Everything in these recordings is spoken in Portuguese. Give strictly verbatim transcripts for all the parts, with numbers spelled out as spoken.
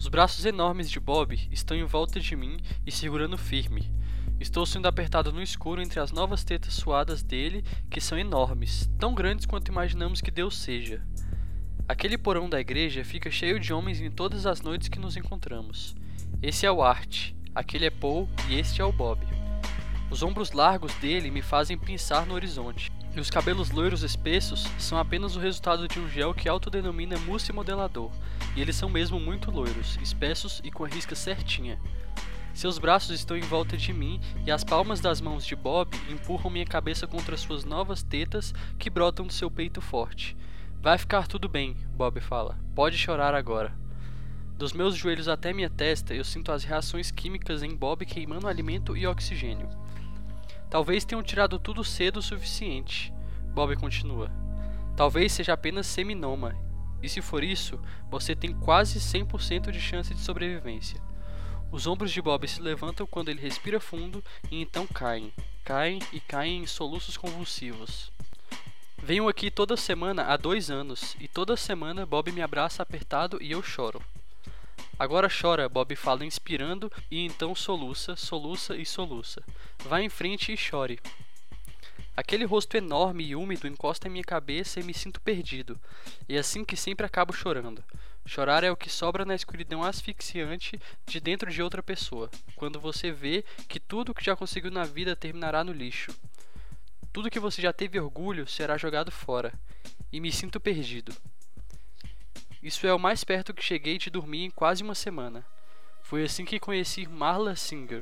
Os braços enormes de Bob estão em volta de mim e segurando firme. Estou sendo apertado no escuro entre as novas tetas suadas dele, que são enormes, tão grandes quanto imaginamos que Deus seja. Aquele porão da igreja fica cheio de homens em todas as noites que nos encontramos. Esse é o Art, aquele é Paul e este é o Bob. Os ombros largos dele me fazem pensar no horizonte, e os cabelos loiros espessos são apenas o resultado de um gel que autodenomina mousse modelador, e eles são mesmo muito loiros, espessos e com a risca certinha. Seus braços estão em volta de mim e as palmas das mãos de Bob empurram minha cabeça contra suas novas tetas que brotam do seu peito forte. Vai ficar tudo bem, Bob fala. Pode chorar agora. Dos meus joelhos até minha testa eu sinto as reações químicas em Bob queimando alimento e oxigênio. Talvez tenham tirado tudo cedo o suficiente, Bob continua. Talvez seja apenas seminoma, e se for isso, você tem quase cem por cento de chance de sobrevivência. Os ombros de Bob se levantam quando ele respira fundo e então caem, caem e caem em soluços convulsivos. Venho aqui toda semana há dois anos, e toda semana Bob me abraça apertado e eu choro. Agora chora, Bob fala inspirando e então soluça, soluça e soluça. Vá em frente e chore. Aquele rosto enorme e úmido encosta em minha cabeça e me sinto perdido. E é assim que sempre acabo chorando. Chorar é o que sobra na escuridão asfixiante de dentro de outra pessoa, quando você vê que tudo que já conseguiu na vida terminará no lixo. Tudo que você já teve orgulho será jogado fora. E me sinto perdido. Isso é o mais perto que cheguei de dormir em quase uma semana. Foi assim que conheci Marla Singer.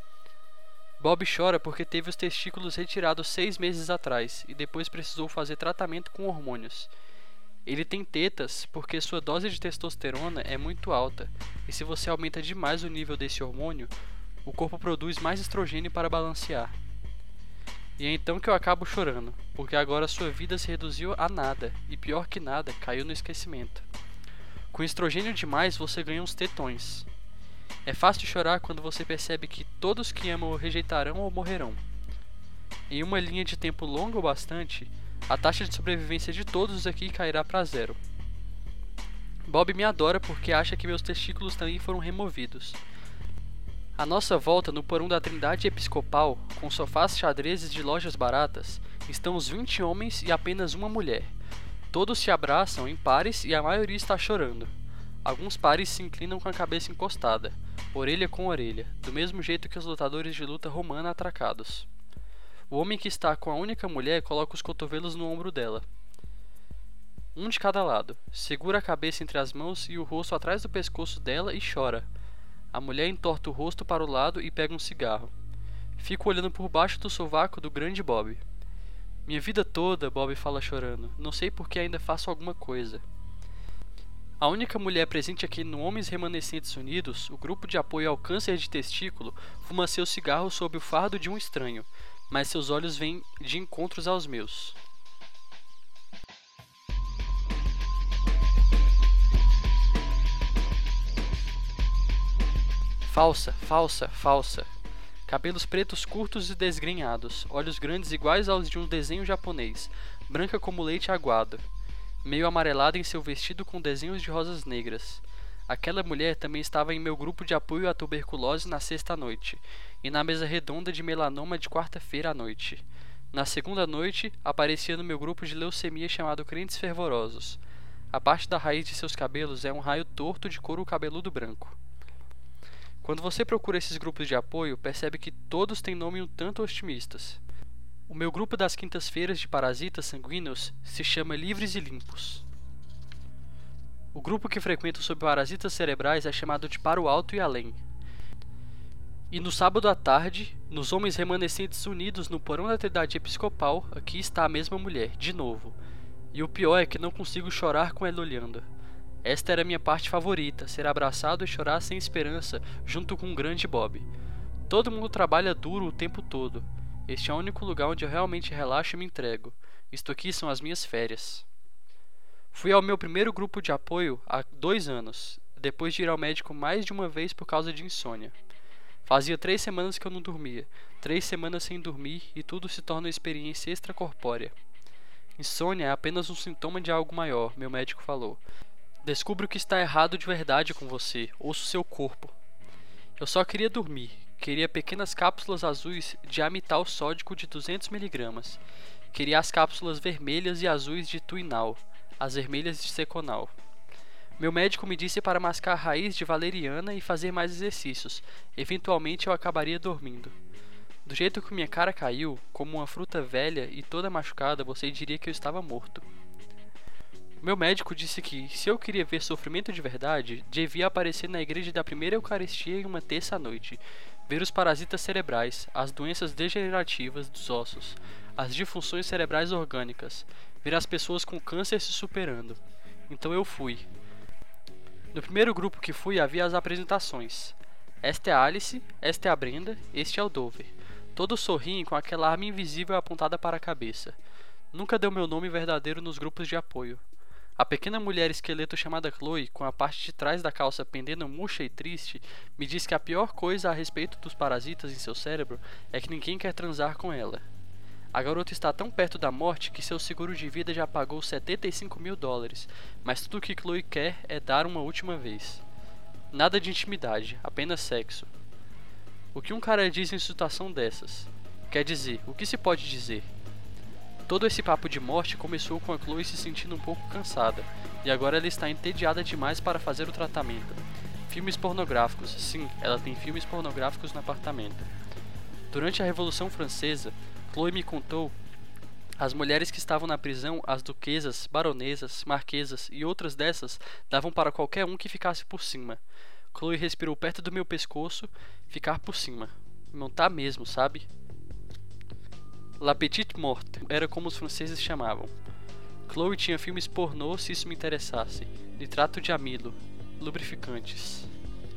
Bob chora porque teve os testículos retirados seis meses atrás e depois precisou fazer tratamento com hormônios. Ele tem tetas porque sua dose de testosterona é muito alta e se você aumenta demais o nível desse hormônio, o corpo produz mais estrogênio para balancear. E é então que eu acabo chorando, porque agora sua vida se reduziu a nada, e pior que nada, caiu no esquecimento. Com estrogênio demais, você ganha uns tetões. É fácil chorar quando você percebe que todos que amam o rejeitarão ou morrerão. Em uma linha de tempo longa o bastante, a taxa de sobrevivência de todos aqui cairá para zero. Bob me adora porque acha que meus testículos também foram removidos. À nossa volta, no porão da Trindade Episcopal, com sofás xadrezes de lojas baratas, estão os vinte homens e apenas uma mulher. Todos se abraçam em pares e a maioria está chorando. Alguns pares se inclinam com a cabeça encostada, orelha com orelha, do mesmo jeito que os lutadores de luta romana atracados. O homem que está com a única mulher coloca os cotovelos no ombro dela. Um de cada lado, segura a cabeça entre as mãos e o rosto atrás do pescoço dela e chora. A mulher entorta o rosto para o lado e pega um cigarro. Fico olhando por baixo do sovaco do grande Bob. Minha vida toda, Bob fala chorando, não sei por que ainda faço alguma coisa. A única mulher presente aqui no Homens Remanescentes Unidos, o grupo de apoio ao câncer de testículo, fuma seu cigarro sob o fardo de um estranho, mas seus olhos vêm de encontros aos meus. Falsa, falsa, falsa. Cabelos pretos curtos e desgrenhados, olhos grandes iguais aos de um desenho japonês, branca como leite aguado, meio amarelada em seu vestido com desenhos de rosas negras. Aquela mulher também estava em meu grupo de apoio à tuberculose na sexta noite, e na mesa redonda de melanoma de quarta-feira à noite. Na segunda noite, aparecia no meu grupo de leucemia chamado Crentes Fervorosos. A parte da raiz de seus cabelos é um raio torto de couro cabeludo branco. Quando você procura esses grupos de apoio, percebe que todos têm nome um tanto otimistas. O meu grupo das quintas-feiras de parasitas sanguíneos se chama Livres e Limpos. O grupo que frequento sobre parasitas cerebrais é chamado de Para o Alto e Além. E no sábado à tarde, nos Homens Remanescentes Unidos no porão da Trindade Episcopal, aqui está a mesma mulher, de novo. E o pior é que não consigo chorar com ela olhando. Esta era a minha parte favorita, ser abraçado e chorar sem esperança, junto com o grande Bob. Todo mundo trabalha duro o tempo todo. Este é o único lugar onde eu realmente relaxo e me entrego. Isto aqui são as minhas férias. Fui ao meu primeiro grupo de apoio há dois anos, depois de ir ao médico mais de uma vez por causa de insônia. Fazia três semanas que eu não dormia, três semanas sem dormir e tudo se torna uma experiência extracorpórea. Insônia é apenas um sintoma de algo maior, meu médico falou. Descubro que está errado de verdade com você, ouço seu corpo. Eu só queria dormir, queria pequenas cápsulas azuis de amital sódico de duzentos miligramas. Queria as cápsulas vermelhas e azuis de Tuinal, as vermelhas de Seconal. Meu médico me disse para mascar raiz de valeriana e fazer mais exercícios. Eventualmente eu acabaria dormindo. Do jeito que minha cara caiu, como uma fruta velha e toda machucada, você diria que eu estava morto. Meu médico disse que, se eu queria ver sofrimento de verdade, devia aparecer na igreja da primeira Eucaristia em uma terça à noite, ver os parasitas cerebrais, as doenças degenerativas dos ossos, as disfunções cerebrais orgânicas, ver as pessoas com câncer se superando. Então eu fui. No primeiro grupo que fui havia as apresentações. Esta é a Alice, esta é a Brenda, este é o Dover. Todos sorriem com aquela arma invisível apontada para a cabeça. Nunca deu meu nome verdadeiro nos grupos de apoio. A pequena mulher esqueleto chamada Chloe, com a parte de trás da calça pendendo murcha e triste, me diz que a pior coisa a respeito dos parasitas em seu cérebro é que ninguém quer transar com ela. A garota está tão perto da morte que seu seguro de vida já pagou setenta e cinco mil dólares, mas tudo o que Chloe quer é dar uma última vez. Nada de intimidade, apenas sexo. O que um cara diz em situação dessas? Quer dizer, o que se pode dizer? Todo esse papo de morte começou com a Chloe se sentindo um pouco cansada, e agora ela está entediada demais para fazer o tratamento. Filmes pornográficos, sim, ela tem filmes pornográficos no apartamento. Durante a Revolução Francesa, Chloe me contou as mulheres que estavam na prisão, as duquesas, baronesas, marquesas e outras dessas davam para qualquer um que ficasse por cima. Chloe respirou perto do meu pescoço, ficar por cima. Não tá mesmo, sabe? La Petite Morte era como os franceses chamavam. Chloe tinha filmes pornô se isso me interessasse. Nitrato de amilo. Lubrificantes.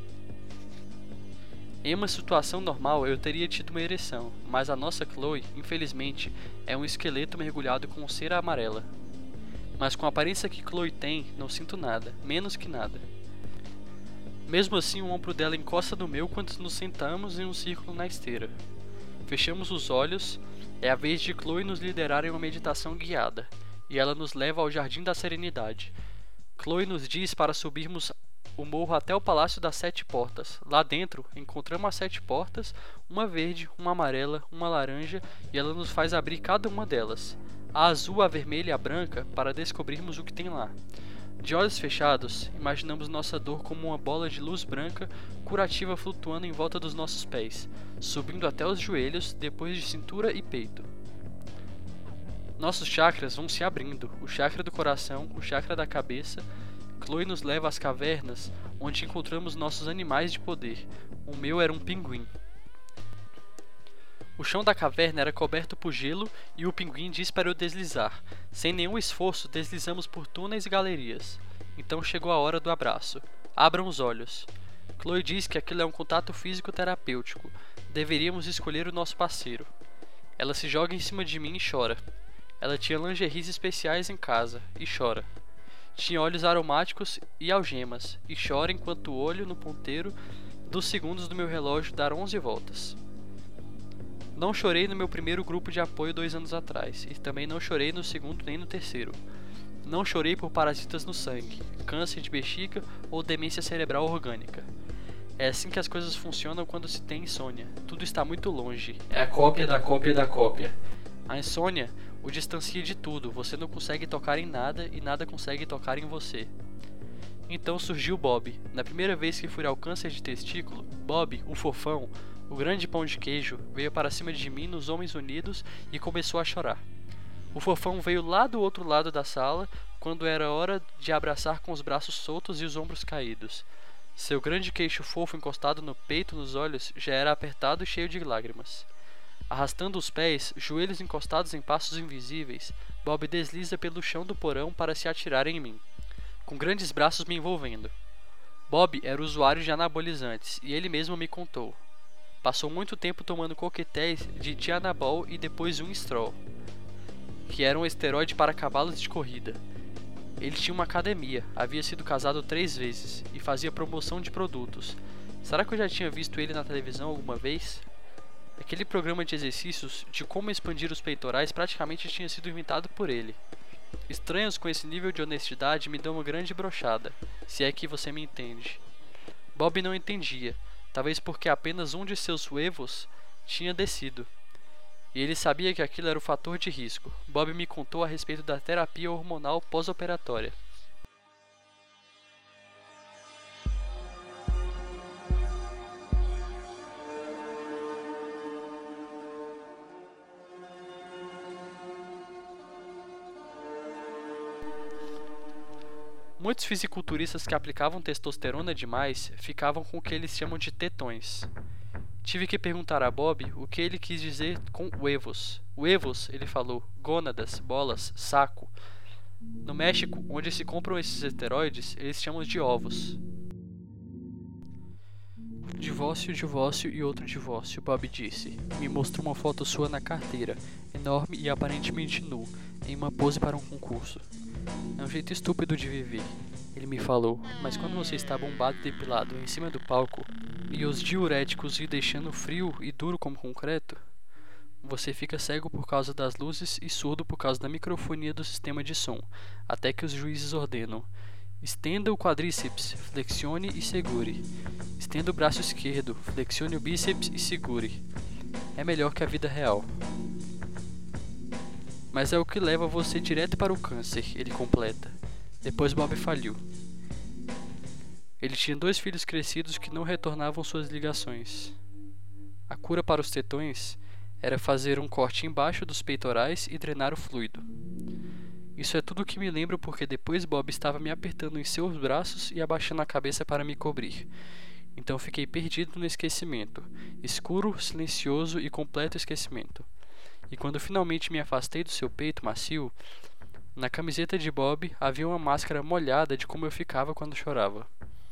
Em uma situação normal eu teria tido uma ereção, mas a nossa Chloe, infelizmente, é um esqueleto mergulhado com cera amarela. Mas com a aparência que Chloe tem, não sinto nada, menos que nada. Mesmo assim, o ombro dela encosta no meu quando nos sentamos em um círculo na esteira. Fechamos os olhos. É a vez de Chloe nos liderar em uma meditação guiada, e ela nos leva ao Jardim da Serenidade. Chloe nos diz para subirmos o morro até o Palácio das Sete Portas. Lá dentro, encontramos as sete portas, uma verde, uma amarela, uma laranja, e ela nos faz abrir cada uma delas. A azul, a vermelha e a branca, para descobrirmos o que tem lá. De olhos fechados, imaginamos nossa dor como uma bola de luz branca curativa flutuando em volta dos nossos pés, subindo até os joelhos, depois de cintura e peito. Nossos chakras vão se abrindo, o chakra do coração, o chakra da cabeça. Chloe nos leva às cavernas, onde encontramos nossos animais de poder. O meu era um pinguim. O chão da caverna era coberto por gelo e o pinguim diz para eu deslizar. Sem nenhum esforço, deslizamos por túneis e galerias. Então chegou a hora do abraço. Abram os olhos. Chloe diz que aquilo é um contato físico terapêutico. Deveríamos escolher o nosso parceiro. Ela se joga em cima de mim e chora. Ela tinha lingeries especiais em casa e chora. Tinha óleos aromáticos e algemas e chora enquanto o olho no ponteiro dos segundos do meu relógio dá onze voltas. Não chorei no meu primeiro grupo de apoio dois anos atrás, e também não chorei no segundo nem no terceiro. Não chorei por parasitas no sangue, câncer de bexiga ou demência cerebral orgânica. É assim que as coisas funcionam quando se tem insônia. Tudo está muito longe. É a cópia da cópia da cópia. A insônia o distancia de tudo. Você não consegue tocar em nada e nada consegue tocar em você. Então surgiu Bob. Na primeira vez que fui ao câncer de testículo, Bob, o fofão, o grande pão de queijo, veio para cima de mim nos Homens Unidos e começou a chorar. O fofão veio lá do outro lado da sala, quando era hora de abraçar com os braços soltos e os ombros caídos. Seu grande queixo fofo encostado no peito e nos olhos já era apertado e cheio de lágrimas. Arrastando os pés, joelhos encostados em passos invisíveis, Bob desliza pelo chão do porão para se atirar em mim, com grandes braços me envolvendo. Bob era usuário de anabolizantes e ele mesmo me contou. Passou muito tempo tomando coquetéis de Dianabol e depois Winstrol, que era um esteroide para cavalos de corrida. Ele tinha uma academia, havia sido casado três vezes e fazia promoção de produtos. Será que eu já tinha visto ele na televisão alguma vez? Aquele programa de exercícios de como expandir os peitorais praticamente tinha sido inventado por ele. Estranhos com esse nível de honestidade me dão uma grande brochada, se é que você me entende. Bob não entendia, talvez porque apenas um de seus huevos tinha descido. E ele sabia que aquilo era o fator de risco. Bob me contou a respeito da terapia hormonal pós-operatória. Muitos fisiculturistas que aplicavam testosterona demais ficavam com o que eles chamam de tetões. Tive que perguntar a Bob o que ele quis dizer com huevos. Huevos, ele falou, gônadas, bolas, saco. No México, onde se compram esses esteroides, eles chamam de ovos. Divórcio, divórcio e outro divórcio, Bob disse. Me mostrou uma foto sua na carteira, enorme e aparentemente nu, em uma pose para um concurso. É um jeito estúpido de viver, ele me falou, mas quando você está bombado e depilado em cima do palco, e os diuréticos lhe deixando frio e duro como concreto, você fica cego por causa das luzes e surdo por causa da microfonia do sistema de som, até que os juízes ordenam: estenda o quadríceps, flexione e segure. Estenda o braço esquerdo, flexione o bíceps e segure. É melhor que a vida real. Mas é o que leva você direto para o câncer, ele completa. Depois Bob faliu. Ele tinha dois filhos crescidos que não retornavam suas ligações. A cura para os tetões era fazer um corte embaixo dos peitorais e drenar o fluido. Isso é tudo o que me lembro porque depois Bob estava me apertando em seus braços e abaixando a cabeça para me cobrir. Então fiquei perdido no esquecimento, escuro, silencioso e completo esquecimento. E quando finalmente me afastei do seu peito macio, na camiseta de Bob havia uma máscara molhada de como eu ficava quando chorava.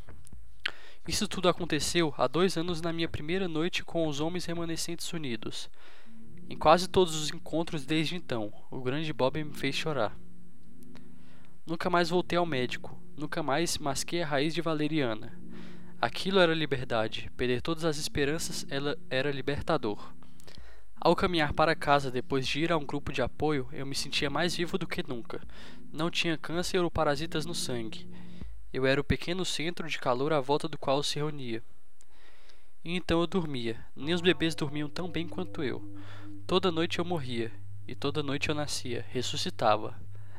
Isso tudo aconteceu há dois anos na minha primeira noite com os Homens Remanescentes Unidos. Em quase todos os encontros desde então, o grande Bob me fez chorar. Nunca mais voltei ao médico, nunca mais masquei a raiz de valeriana. Aquilo era liberdade, perder todas as esperanças ela era libertador. Ao caminhar para casa depois de ir a um grupo de apoio, eu me sentia mais vivo do que nunca. Não tinha câncer ou parasitas no sangue. Eu era o pequeno centro de calor à volta do qual se reunia. E então eu dormia. Nem os bebês dormiam tão bem quanto eu. Toda noite eu morria, e toda noite eu nascia, ressuscitava.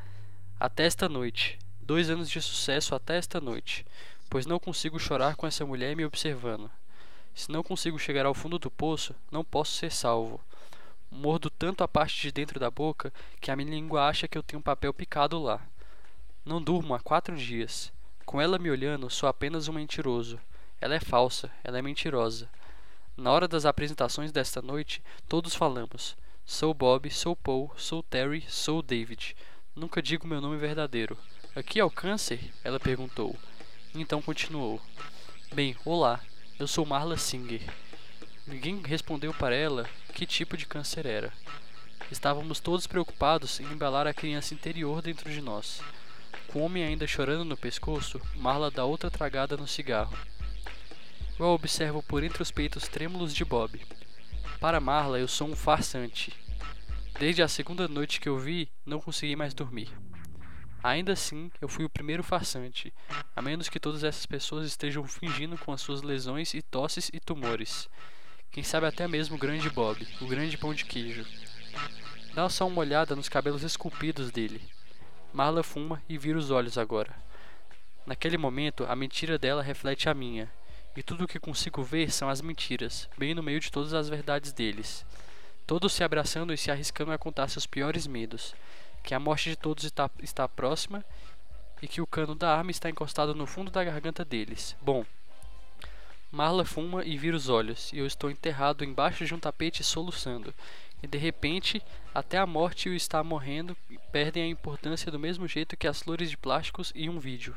Até esta noite. Dois anos de sucesso até esta noite, pois não consigo chorar com essa mulher me observando. Se não consigo chegar ao fundo do poço, não posso ser salvo. Mordo tanto a parte de dentro da boca que a minha língua acha que eu tenho um papel picado lá. Não durmo há quatro dias. Com ela me olhando, sou apenas um mentiroso. Ela é falsa, ela é mentirosa. Na hora das apresentações desta noite, todos falamos: sou Bob, sou Paul, sou Terry, sou David. Nunca digo meu nome verdadeiro. Aqui é o câncer? Ela perguntou. Então continuou. Bem, olá, eu sou Marla Singer. Ninguém respondeu para ela que tipo de câncer era. Estávamos todos preocupados em embalar a criança interior dentro de nós. Com o homem ainda chorando no pescoço, Marla dá outra tragada no cigarro. Eu a observo por entre os peitos trêmulos de Bob. Para Marla, eu sou um farsante. Desde a segunda noite que eu vi, não consegui mais dormir. Ainda assim, eu fui o primeiro farsante, a menos que todas essas pessoas estejam fingindo com as suas lesões e tosses e tumores. Quem sabe até mesmo o grande Bob, o grande pão de queijo. Dá só uma olhada nos cabelos esculpidos dele. Marla fuma e vira os olhos agora. Naquele momento, a mentira dela reflete a minha, e tudo o que consigo ver são as mentiras, bem no meio de todas as verdades deles. Todos se abraçando e se arriscando a contar seus piores medos, que a morte de todos está, está próxima e que o cano da arma está encostado no fundo da garganta deles. Bom, Marla fuma e vira os olhos, e eu estou enterrado embaixo de um tapete soluçando, e de repente, até a morte e o estar morrendo perdem a importância do mesmo jeito que as flores de plásticos e um vídeo.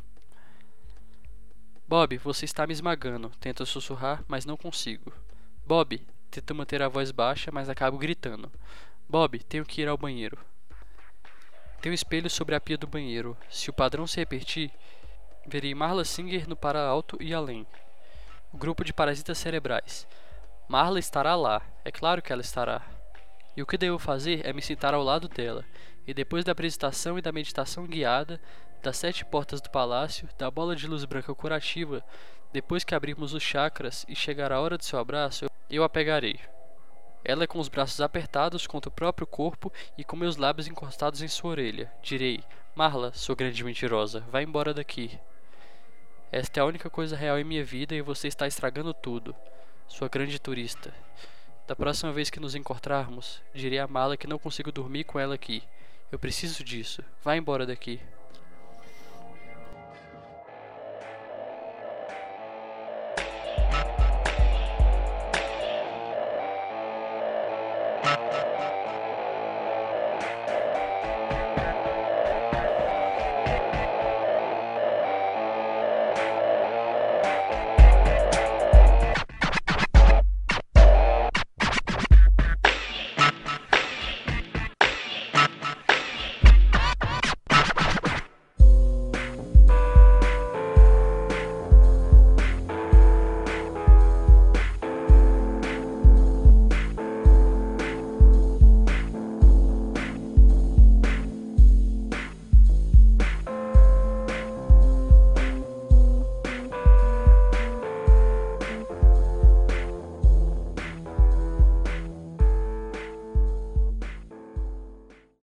Bob, você está me esmagando, tento sussurrar, mas não consigo. Bob, tento manter a voz baixa, mas acabo gritando. Bob, tenho que ir ao banheiro. Tem um espelho sobre a pia do banheiro. Se o padrão se repetir, verei Marla Singer no para alto e além. O grupo de parasitas cerebrais. Marla estará lá, é claro que ela estará. E o que devo fazer é me sentar ao lado dela, E depois da apresentação e da meditação guiada, das sete portas do palácio, da bola de luz branca curativa, depois que abrirmos os chakras e chegar a hora do seu abraço, eu a pegarei. Ela é com os braços apertados contra o próprio corpo e com meus lábios encostados em sua orelha. Direi: Marla, sua grande mentirosa, vá embora daqui. Esta é a única coisa real em minha vida e você está estragando tudo. Sua grande turista. Da próxima vez que nos encontrarmos, direi a Marla que não consigo dormir com ela aqui. Eu preciso disso. Vá embora daqui.